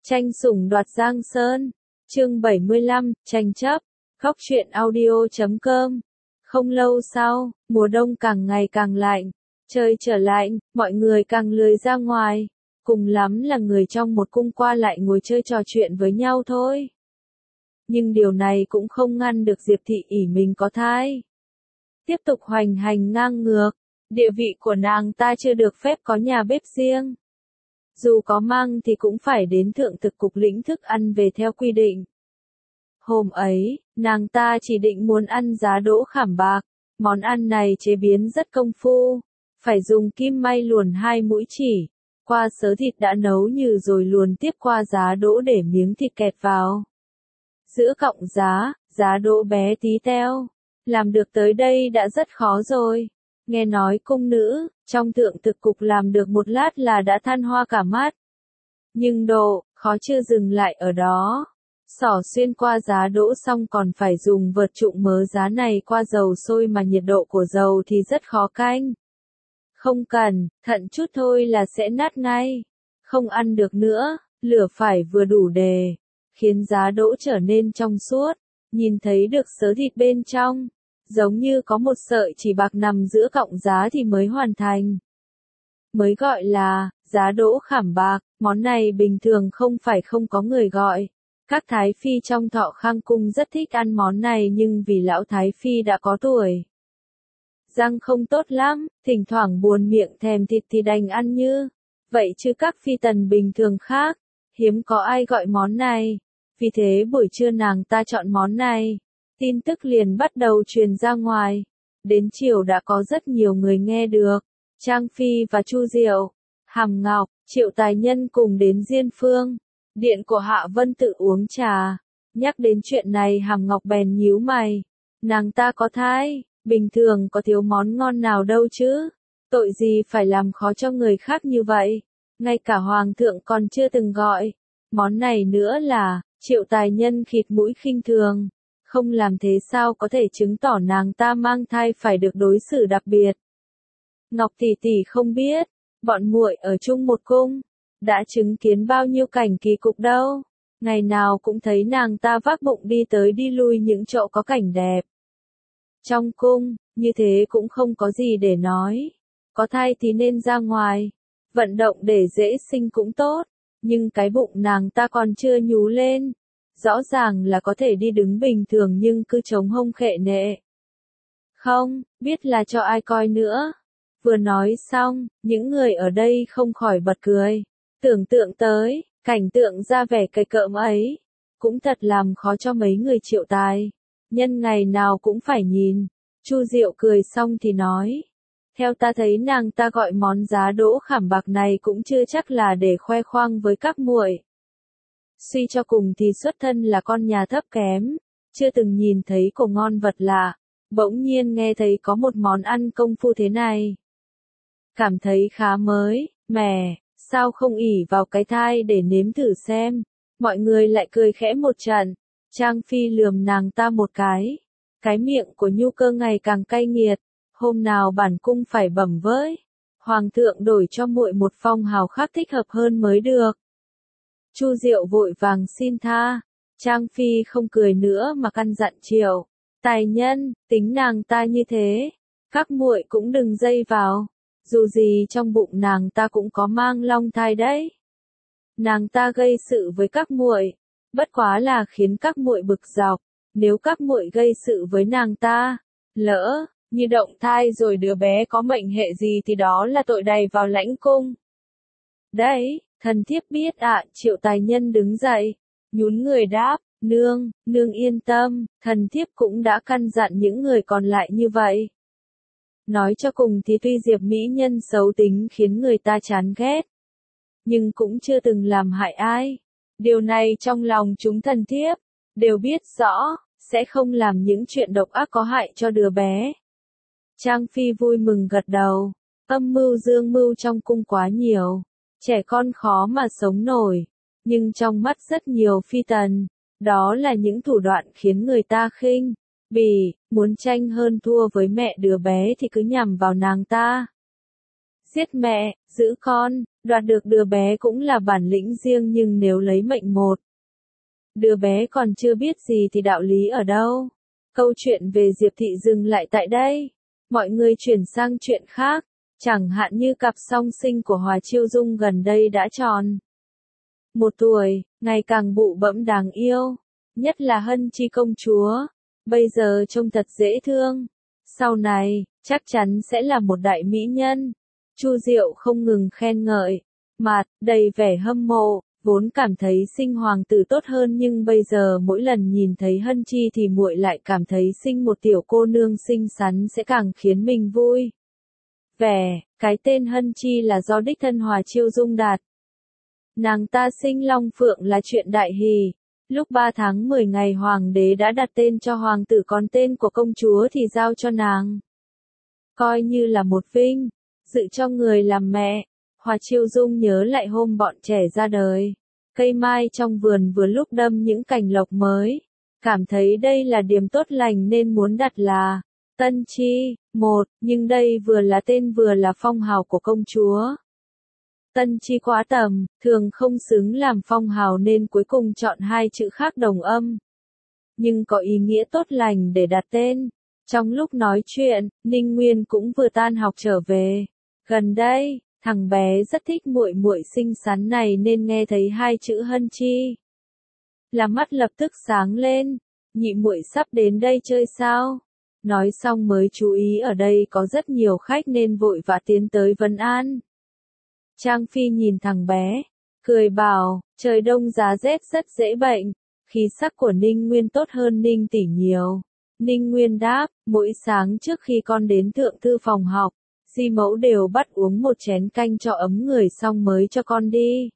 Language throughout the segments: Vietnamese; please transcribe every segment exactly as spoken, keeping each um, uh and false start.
Tranh sủng đoạt Giang Sơn, chương bảy mươi lăm, tranh chấp, góc truyện audio chấm com. Không lâu sau, mùa đông càng ngày càng lạnh, trời trở lạnh, mọi người càng lười ra ngoài, cùng lắm là người trong một cung qua lại ngồi chơi trò chuyện với nhau thôi. Nhưng điều này cũng không ngăn được Diệp Thị ỷ mình có thai. Tiếp tục hoành hành ngang ngược, địa vị của nàng ta chưa được phép có nhà bếp riêng. Dù có mang thì cũng phải đến thượng thực cục lĩnh thức ăn về theo quy định. Hôm ấy, nàng ta chỉ định muốn ăn giá đỗ khảm bạc, món ăn này chế biến rất công phu, phải dùng kim may luồn hai mũi chỉ, qua sớ thịt đã nấu như rồi luồn tiếp qua giá đỗ để miếng thịt kẹt vào. Giữa cọng giá, giá đỗ bé tí teo, làm được tới đây đã rất khó rồi. Nghe nói cung nữ, trong thượng thực cục làm được một lát là đã than hoa cả mắt. Nhưng độ, khó chưa dừng lại ở đó. Xỏ xuyên qua giá đỗ xong còn phải dùng vợt trụng mớ giá này qua dầu sôi mà nhiệt độ của dầu thì rất khó canh. Không cần, thận chút thôi là sẽ nát ngay. Không ăn được nữa, lửa phải vừa đủ đề, khiến giá đỗ trở nên trong suốt, nhìn thấy được sớ thịt bên trong. Giống như có một sợi chỉ bạc nằm giữa cọng giá thì mới hoàn thành. Mới gọi là, giá đỗ khảm bạc, món này bình thường không phải không có người gọi. Các thái phi trong Thọ Khang cung rất thích ăn món này nhưng vì lão thái phi đã có tuổi. Răng không tốt lắm, thỉnh thoảng buồn miệng thèm thịt thì đành ăn như. Vậy chứ các phi tần bình thường khác, hiếm có ai gọi món này. Vì thế buổi trưa nàng ta chọn món này. Tin tức liền bắt đầu truyền ra ngoài. Đến chiều đã có rất nhiều người nghe được. Trang Phi và Chu Diệu, Hàm Ngọc, Triệu Tài Nhân cùng đến Diên Phương. Điện của Hạ Vân tự uống trà. Nhắc đến chuyện này Hàm Ngọc bèn nhíu mày. Nàng ta có thai, bình thường có thiếu món ngon nào đâu chứ. Tội gì phải làm khó cho người khác như vậy. Ngay cả Hoàng thượng còn chưa từng gọi. Món này nữa là, Triệu Tài Nhân khịt mũi khinh thường. Không làm thế sao có thể chứng tỏ nàng ta mang thai phải được đối xử đặc biệt. Ngọc tỷ tỷ không biết, bọn muội ở chung một cung, đã chứng kiến bao nhiêu cảnh kỳ cục đâu. Ngày nào cũng thấy nàng ta vác bụng đi tới đi lui những chỗ có cảnh đẹp. Trong cung, như thế cũng không có gì để nói. Có thai thì nên ra ngoài, vận động để dễ sinh cũng tốt, nhưng cái bụng nàng ta còn chưa nhú lên. Rõ ràng là có thể đi đứng bình thường nhưng cứ chống hông khệ nệ. Không, biết là cho ai coi nữa. Vừa nói xong, những người ở đây không khỏi bật cười. Tưởng tượng tới, cảnh tượng ra vẻ cày cợm ấy. Cũng thật làm khó cho mấy người Triệu Tài. Nhân ngày nào cũng phải nhìn. Chu Diệu cười xong thì nói. Theo ta thấy nàng ta gọi món giá đỗ khảm bạc này cũng chưa chắc là để khoe khoang với các muội. Suy cho cùng thì xuất thân là con nhà thấp kém, chưa từng nhìn thấy cổ ngon vật lạ, bỗng nhiên nghe thấy có một món ăn công phu thế này. Cảm thấy khá mới, mẻ, sao không ỷ vào cái thai để nếm thử xem, mọi người lại cười khẽ một trận, Trang Phi lườm nàng ta một cái, cái miệng của Nhu Cơ ngày càng cay nghiệt, hôm nào bản cung phải bẩm với, Hoàng thượng đổi cho muội một phong hào khác thích hợp hơn mới được. Chu Diệu vội vàng xin tha, Trang Phi không cười nữa mà căn dặn Triệu Tài Nhân, tính nàng ta như thế, các muội cũng đừng dây vào, dù gì trong bụng nàng ta cũng có mang long thai đấy. Nàng ta gây sự với các muội, bất quá là khiến các muội bực dọc, nếu các muội gây sự với nàng ta, lỡ như động thai rồi đứa bé có mệnh hệ gì thì đó là tội đầy vào lãnh cung. Đấy. Thần thiếp biết ạ, à, Triệu Tài Nhân đứng dậy, nhún người đáp, nương, nương yên tâm, thần thiếp cũng đã căn dặn những người còn lại như vậy. Nói cho cùng thì tuy Diệp mỹ nhân xấu tính khiến người ta chán ghét, nhưng cũng chưa từng làm hại ai. Điều này trong lòng chúng thần thiếp, đều biết rõ, sẽ không làm những chuyện độc ác có hại cho đứa bé. Trang Phi vui mừng gật đầu, âm mưu dương mưu trong cung quá nhiều. Trẻ con khó mà sống nổi, nhưng trong mắt rất nhiều phi tần, đó là những thủ đoạn khiến người ta khinh, bỉ, muốn tranh hơn thua với mẹ đứa bé thì cứ nhằm vào nàng ta. Giết mẹ, giữ con, Đoạt được đứa bé cũng là bản lĩnh riêng nhưng nếu lấy mệnh một đứa bé còn chưa biết gì thì đạo lý ở đâu. Câu chuyện về Diệp Thị dừng lại tại đây. Mọi người chuyển sang chuyện khác. Chẳng hạn như cặp song sinh của Hòa Chiêu Dung gần đây đã tròn một tuổi, ngày càng bụ bẫm đáng yêu. Nhất là Hân Chi công chúa. Bây giờ trông thật dễ thương. Sau này, chắc chắn sẽ là một đại mỹ nhân. Chu Diệu không ngừng khen ngợi. Mạt, đầy vẻ hâm mộ, vốn cảm thấy sinh hoàng tử tốt hơn nhưng bây giờ mỗi lần nhìn thấy Hân Chi thì muội lại cảm thấy sinh một tiểu cô nương xinh xắn sẽ càng khiến mình vui. Vẻ, cái tên Hân Chi là do đích thân Hòa Chiêu Dung đặt. Nàng ta sinh long phượng là chuyện đại hỷ. Lúc ba tháng mười ngày hoàng đế đã đặt tên cho hoàng tử còn tên của công chúa thì giao cho nàng. Coi như là một vinh, dự cho người làm mẹ. Hòa Chiêu Dung nhớ lại hôm bọn trẻ ra đời. Cây mai trong vườn vừa lúc đâm những cành lộc mới. Cảm thấy đây là điểm tốt lành nên muốn đặt là Tân Chi, một, nhưng đây vừa là tên vừa là phong hào của công chúa. Tân Chi quá tầm, thường không xứng làm phong hào nên cuối cùng chọn hai chữ khác đồng âm. Nhưng có ý nghĩa tốt lành để đặt tên. Trong lúc nói chuyện, Ninh Nguyên cũng vừa tan học trở về. Gần đây, thằng bé rất thích muội muội xinh xắn này nên nghe thấy hai chữ Hân Chi là mắt lập tức sáng lên. Nhị muội sắp đến đây chơi sao? Nói xong mới chú ý ở đây có rất nhiều khách nên vội vã tiến tới vấn an. Trang Phi nhìn thằng bé, cười bảo, trời đông giá rét rất dễ bệnh. Khí sắc của Ninh Nguyên tốt hơn Ninh tỷ nhiều. Ninh Nguyên đáp, mỗi sáng trước khi con đến thượng thư phòng học, Di mẫu đều bắt uống một chén canh cho ấm người xong mới cho con đi.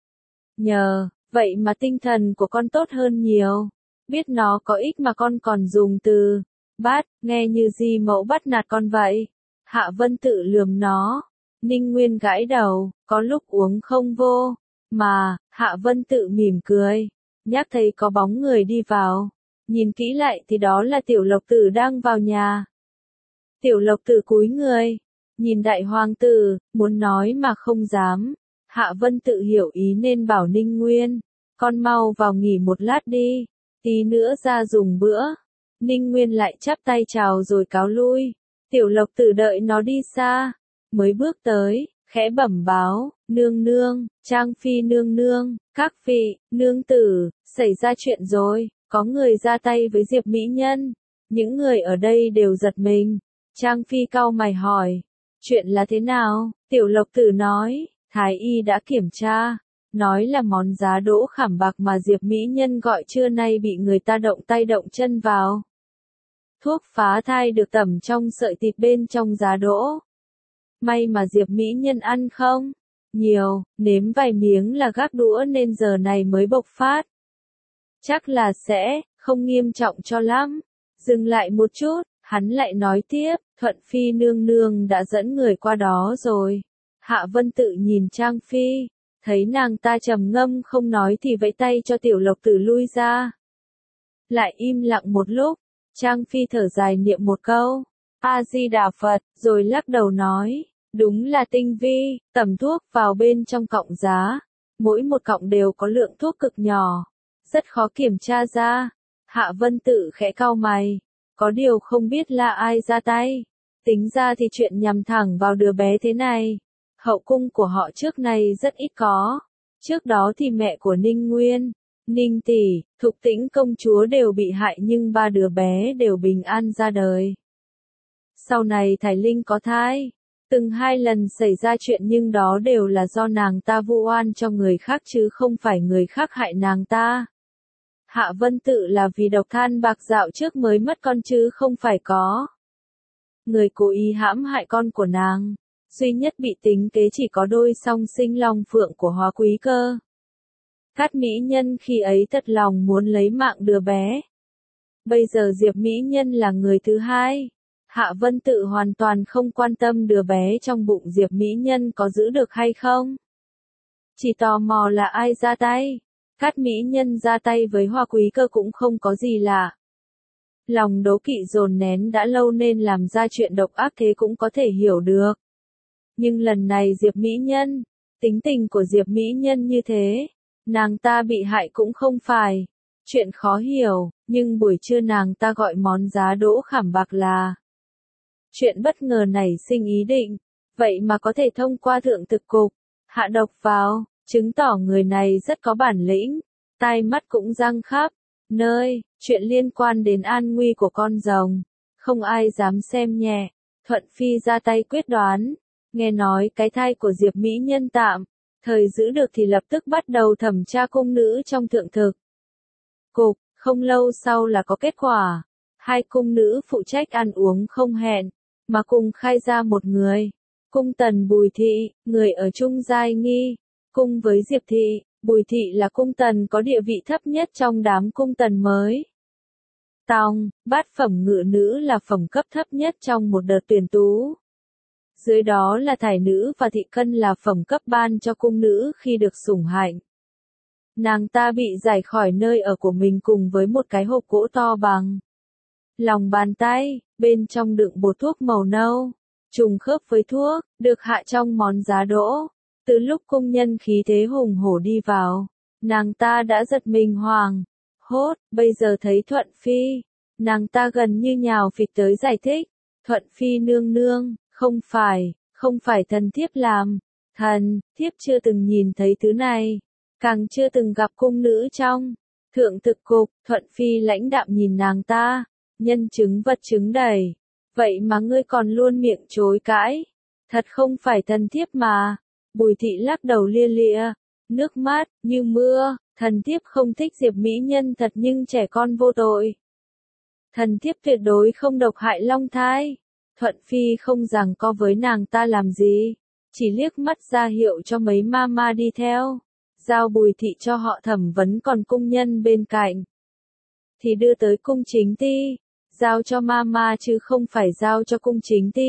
Nhờ, vậy mà tinh thần của con tốt hơn nhiều. Biết nó có ích mà con còn dùng từ bắt, nghe như Di mẫu bắt nạt con vậy. Hạ Vân Tự lườm nó. Ninh Nguyên gãi đầu, có lúc uống không vô. Mà, Hạ Vân Tự mỉm cười. Nhắc thấy có bóng người đi vào. Nhìn kỹ lại thì đó là Tiểu Lộc Tử đang vào nhà. Tiểu Lộc Tử cúi người. Nhìn đại hoàng tử, muốn nói mà không dám. Hạ Vân Tự hiểu ý nên bảo Ninh Nguyên. Con mau vào nghỉ một lát đi. Tí nữa ra dùng bữa. Ninh Nguyên lại chắp tay chào rồi cáo lui. Tiểu Lộc Tử đợi nó đi xa. Mới bước tới, khẽ bẩm báo, nương nương, Trang Phi nương nương, các vị, nương tử, xảy ra chuyện rồi, có người ra tay với Diệp mỹ nhân. Những người ở đây đều giật mình. Trang Phi cau mày hỏi, chuyện là thế nào? Tiểu Lộc Tử nói, Thái y đã kiểm tra, nói là món giá đỗ khảm bạc mà Diệp mỹ nhân gọi trưa nay bị người ta động tay động chân vào. Thuốc phá thai được tẩm trong sợi thịt bên trong giá đỗ. May mà Diệp mỹ nhân ăn không nhiều, nếm vài miếng là gác đũa nên giờ này mới bộc phát. Chắc là sẽ không nghiêm trọng cho lắm. Dừng lại một chút, hắn lại nói tiếp, Thuận Phi nương nương đã dẫn người qua đó rồi. Hạ Vân Tự nhìn Trang Phi, thấy nàng ta trầm ngâm không nói thì vẫy tay cho Tiểu Lộc Tử lui ra. Lại im lặng một lúc, Trang Phi thở dài niệm một câu, A Di Đà Phật, rồi lắc đầu nói, đúng là tinh vi, tẩm thuốc vào bên trong cọng giá. Mỗi một cọng đều có lượng thuốc cực nhỏ, rất khó kiểm tra ra. Hạ Vân Tự khẽ cau mày, có điều không biết là ai ra tay. Tính ra thì chuyện nhằm thẳng vào đứa bé thế này. Hậu cung của họ trước này rất ít có. Trước đó thì mẹ của Ninh Nguyên, Ninh Tỷ, Thục Tĩnh công chúa đều bị hại nhưng ba đứa bé đều bình an ra đời. Sau này Thái Linh có thai. Từng hai lần xảy ra chuyện nhưng đó đều là do nàng ta vu oan cho người khác chứ không phải người khác hại nàng ta. Hạ Vân Tự là vì độc than bạc dạo trước mới mất con chứ không phải có người cố ý hãm hại con của nàng. Duy nhất bị tính kế chỉ có đôi song sinh long phượng của Hóa Quý cơ. Cát mỹ nhân khi ấy thật lòng muốn lấy mạng đứa bé. Bây giờ Diệp mỹ nhân là người thứ hai. Hạ Vân Tự hoàn toàn không quan tâm đứa bé trong bụng Diệp mỹ nhân có giữ được hay không. Chỉ tò mò là ai ra tay. Cát mỹ nhân ra tay với Hoa Quý cơ cũng không có gì lạ. Lòng đố kỵ dồn nén đã lâu nên làm ra chuyện độc ác thế cũng có thể hiểu được. Nhưng lần này Diệp mỹ nhân, Tính tình của Diệp Mỹ Nhân như thế, nàng ta bị hại cũng không phải chuyện khó hiểu, nhưng buổi trưa nàng ta gọi món giá đỗ khảm bạc là chuyện bất ngờ nảy sinh ý định, vậy mà có thể thông qua thượng thực cục, hạ độc vào, chứng tỏ người này rất có bản lĩnh, tai mắt cũng răng khắp, nơi, chuyện liên quan đến an nguy của con rồng, không ai dám xem nhẹ, Thuận Phi ra tay quyết đoán, nghe nói cái thai của Diệp Mỹ Nhân tạm, thời giữ được thì lập tức bắt đầu thẩm tra cung nữ trong thượng thực cục, không lâu sau là có kết quả, hai cung nữ phụ trách ăn uống không hẹn, mà cùng khai ra một người, cung tần Bùi Thị, người ở Trung Giai Nghi, cung với Diệp Thị, Bùi Thị là cung tần có địa vị thấp nhất trong đám cung tần mới. Tòng, bát phẩm ngự nữ là phẩm cấp thấp nhất trong một đợt tuyển tú. Dưới đó là thải nữ và thị cân là phẩm cấp ban cho cung nữ khi được sủng hạnh. Nàng ta bị giải khỏi nơi ở của mình cùng với một cái hộp gỗ to bằng lòng bàn tay, bên trong đựng bột thuốc màu nâu, trùng khớp với thuốc, được hạ trong món giá đỗ. Từ lúc cung nhân khí thế hùng hổ đi vào, nàng ta đã giật mình hoảng, hốt, bây giờ thấy Thuận Phi, nàng ta gần như nhào phịch tới giải thích, Thuận Phi nương nương, không phải, không phải thần thiếp làm, thần, thiếp chưa từng nhìn thấy thứ này, càng chưa từng gặp cung nữ trong thượng thực cục, Thuận Phi lãnh đạm nhìn nàng ta, nhân chứng vật chứng đầy, vậy mà ngươi còn luôn miệng chối cãi, thật không phải thần thiếp mà. Bùi Thị lắc đầu lia lịa, nước mắt như mưa, thần thiếp không thích Diệp Mỹ Nhân thật nhưng trẻ con vô tội. Thần thiếp tuyệt đối không độc hại long thai. Thuận Phi không giằng co với nàng ta làm gì, chỉ liếc mắt ra hiệu cho mấy mama đi theo, giao Bùi Thị cho họ thẩm vấn, còn cung nhân bên cạnh thì đưa tới cung chính ty, giao cho mama chứ không phải giao cho cung chính ty.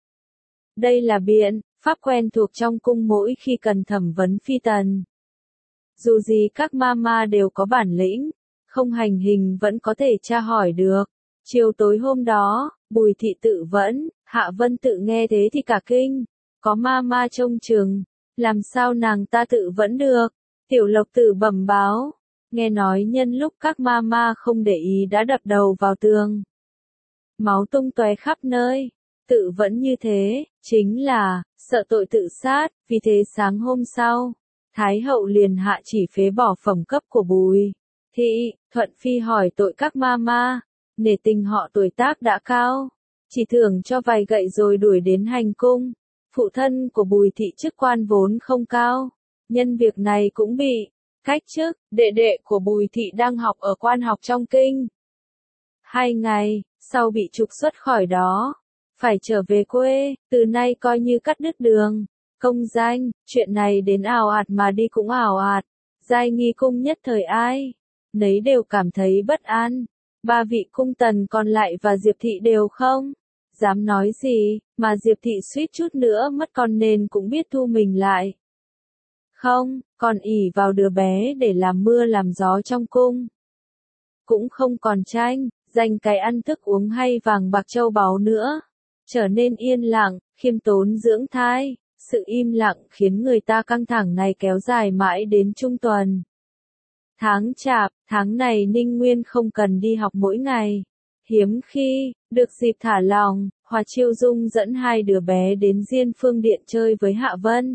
Đây là biện pháp quen thuộc trong cung mỗi khi cần thẩm vấn phi tần. Dù gì các mama đều có bản lĩnh, không hành hình vẫn có thể tra hỏi được. Chiều tối hôm đó, Bùi Thị tự vẫn, Hạ Vân Tự nghe thế thì cả kinh, có mama trông chừng, làm sao nàng ta tự vẫn được. Tiểu Lộc Tử bẩm báo, nghe nói nhân lúc các mama không để ý đã đập đầu vào tường, máu tung tóe khắp nơi. Tự vẫn như thế, chính là sợ tội tự sát, vì thế sáng hôm sau, Thái hậu liền hạ chỉ phế bỏ phẩm cấp của Bùi Thị. Thuận Phi hỏi tội các mama, nể tình họ tuổi tác đã cao, chỉ thưởng cho vài gậy rồi đuổi đến hành cung. Phụ thân của Bùi Thị chức quan vốn không cao, nhân việc này cũng bị cách chức. Đệ đệ của Bùi Thị đang học ở quan học trong kinh. Hai ngày sau bị trục xuất khỏi đó, phải trở về quê, từ nay coi như cắt đứt đường công danh. Chuyện này đến ào ạt mà đi cũng ào ạt. Giai Nghi cung nhất thời ai nấy đều cảm thấy bất an. Ba vị cung tần còn lại và Diệp Thị đều không dám nói gì, mà Diệp Thị suýt chút nữa mất con nên cũng biết thu mình lại. Không, còn ỷ vào đứa bé để làm mưa làm gió trong cung. Cũng không còn tranh giành cái ăn thức uống hay vàng bạc châu báu nữa. Trở nên yên lặng, khiêm tốn dưỡng thai. Sự im lặng khiến người ta căng thẳng này kéo dài mãi đến trung tuần. Tháng Chạp, tháng này Ninh Nguyên không cần đi học mỗi ngày. Hiếm khi được dịp thả lòng, Hòa Chiêu Dung dẫn hai đứa bé đến Diên Phương Điện chơi với Hạ Vân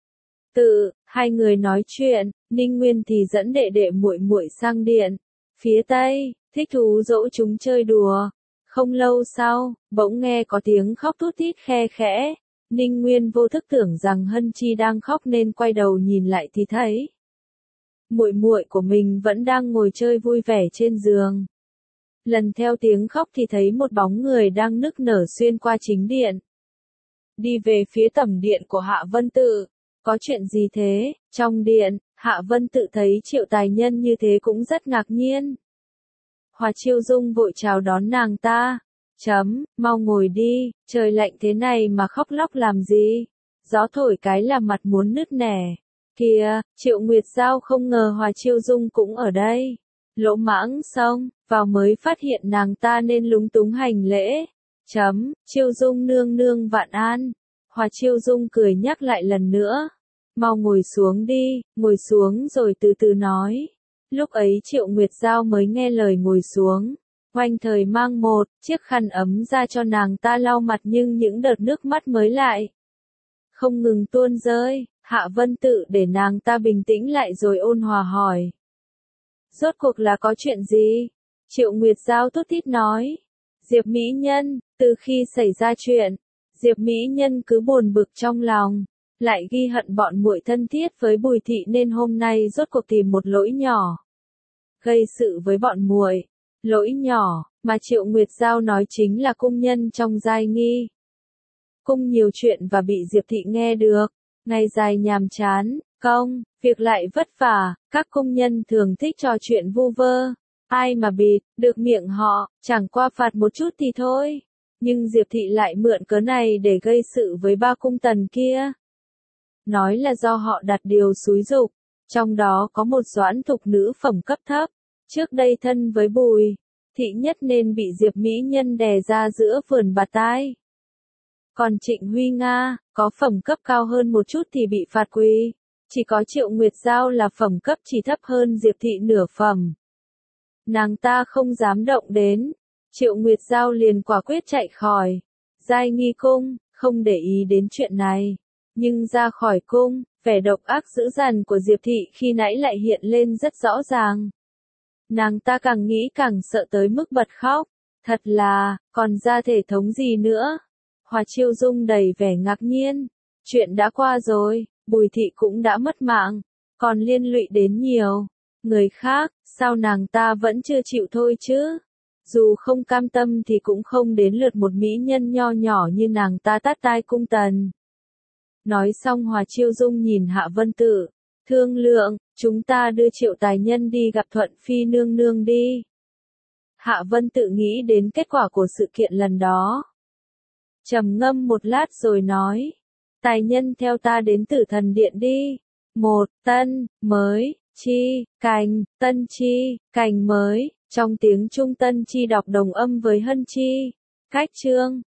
Tự. Hai người nói chuyện, Ninh Nguyên thì dẫn đệ đệ muội muội sang điện phía Tây, thích thú dỗ chúng chơi đùa. Không lâu sau, bỗng nghe có tiếng khóc thút thít khe khẽ. Ninh Nguyên vô thức tưởng rằng Hân Chi đang khóc nên quay đầu nhìn lại thì thấy muội muội của mình vẫn đang ngồi chơi vui vẻ trên giường. Lần theo tiếng khóc thì thấy một bóng người đang nức nở xuyên qua chính điện, đi về phía tẩm điện của Hạ Vân Tự. Có chuyện gì thế? Trong điện, Hạ Vân Tự thấy Triệu Tài Nhân như thế cũng rất ngạc nhiên. Hòa Chiêu Dung vội chào đón nàng ta. Chấm, mau ngồi đi, trời lạnh thế này mà khóc lóc làm gì? Gió thổi cái là mặt muốn nứt nẻ. Kìa, Triệu Nguyệt Giao không ngờ Hòa Chiêu Dung cũng ở đây. Lỗ mãng xông vào mới phát hiện nàng ta nên lúng túng hành lễ. Chấm, Chiêu Dung nương nương vạn an. Hòa Chiêu Dung cười nhắc lại lần nữa. mau ngồi xuống đi, ngồi xuống rồi từ từ nói. Lúc ấy Triệu Nguyệt Giao mới nghe lời ngồi xuống. Oanh thời mang một chiếc khăn ấm ra cho nàng ta lau mặt nhưng những đợt nước mắt mới lại không ngừng tuôn rơi. Hạ Vân Tự để nàng ta bình tĩnh lại rồi ôn hòa hỏi. Rốt cuộc là có chuyện gì? Triệu Nguyệt Giao thút thít nói. Diệp Mỹ Nhân, từ khi xảy ra chuyện, Diệp Mỹ Nhân cứ buồn bực trong lòng, lại ghi hận bọn muội thân thiết với Bùi thị nên hôm nay rốt cuộc tìm một lỗi nhỏ gây sự với bọn muội. Lỗi nhỏ mà Triệu Nguyệt Giao nói chính là cung nhân trong giai nghi cung nhiều chuyện và bị Diệp thị nghe được. Ngày dài nhàm chán, công việc lại vất vả, các cung nhân thường thích trò chuyện vu vơ. Ai mà bịt được miệng họ, chẳng qua phạt một chút thì thôi. Nhưng Diệp thị lại mượn cớ này để gây sự với ba cung tần kia. Nói là do họ đặt điều xúi giục, trong đó có một doãn thục nữ phẩm cấp thấp, trước đây thân với Bùi thị nhất nên bị Diệp Mỹ Nhân đè ra giữa vườn bạt tai. Còn Trịnh Huy Nga, có phẩm cấp cao hơn một chút thì bị phạt quỳ. Chỉ có Triệu Nguyệt Giao là phẩm cấp chỉ thấp hơn Diệp thị nửa phẩm. Nàng ta không dám động đến. Triệu Nguyệt Giao liền quả quyết chạy khỏi giai nghi cung, không để ý đến chuyện này. Nhưng ra khỏi cung, vẻ độc ác dữ dằn của Diệp thị khi nãy lại hiện lên rất rõ ràng. Nàng ta càng nghĩ càng sợ tới mức bật khóc. Thật là, còn ra thể thống gì nữa? Hòa Chiêu Dung đầy vẻ ngạc nhiên. Chuyện đã qua rồi, Bùi thị cũng đã mất mạng, còn liên lụy đến nhiều người khác, sao nàng ta vẫn chưa chịu thôi chứ? Dù không cam tâm thì cũng không đến lượt một mỹ nhân nho nhỏ như nàng ta tát tai cung tần. Nói xong Hòa Chiêu Dung nhìn Hạ Vân Tự, thương lượng, chúng ta đưa Triệu tài nhân đi gặp Thuận Phi nương nương đi. Hạ Vân Tự nghĩ đến kết quả của sự kiện lần đó. Trầm ngâm một lát rồi nói, tài nhân theo ta đến Tử Thần Điện đi. Một, tân, mới, chi, cành, tân chi, cành mới, trong tiếng Trung tân chi đọc đồng âm với hân chi. Cách chương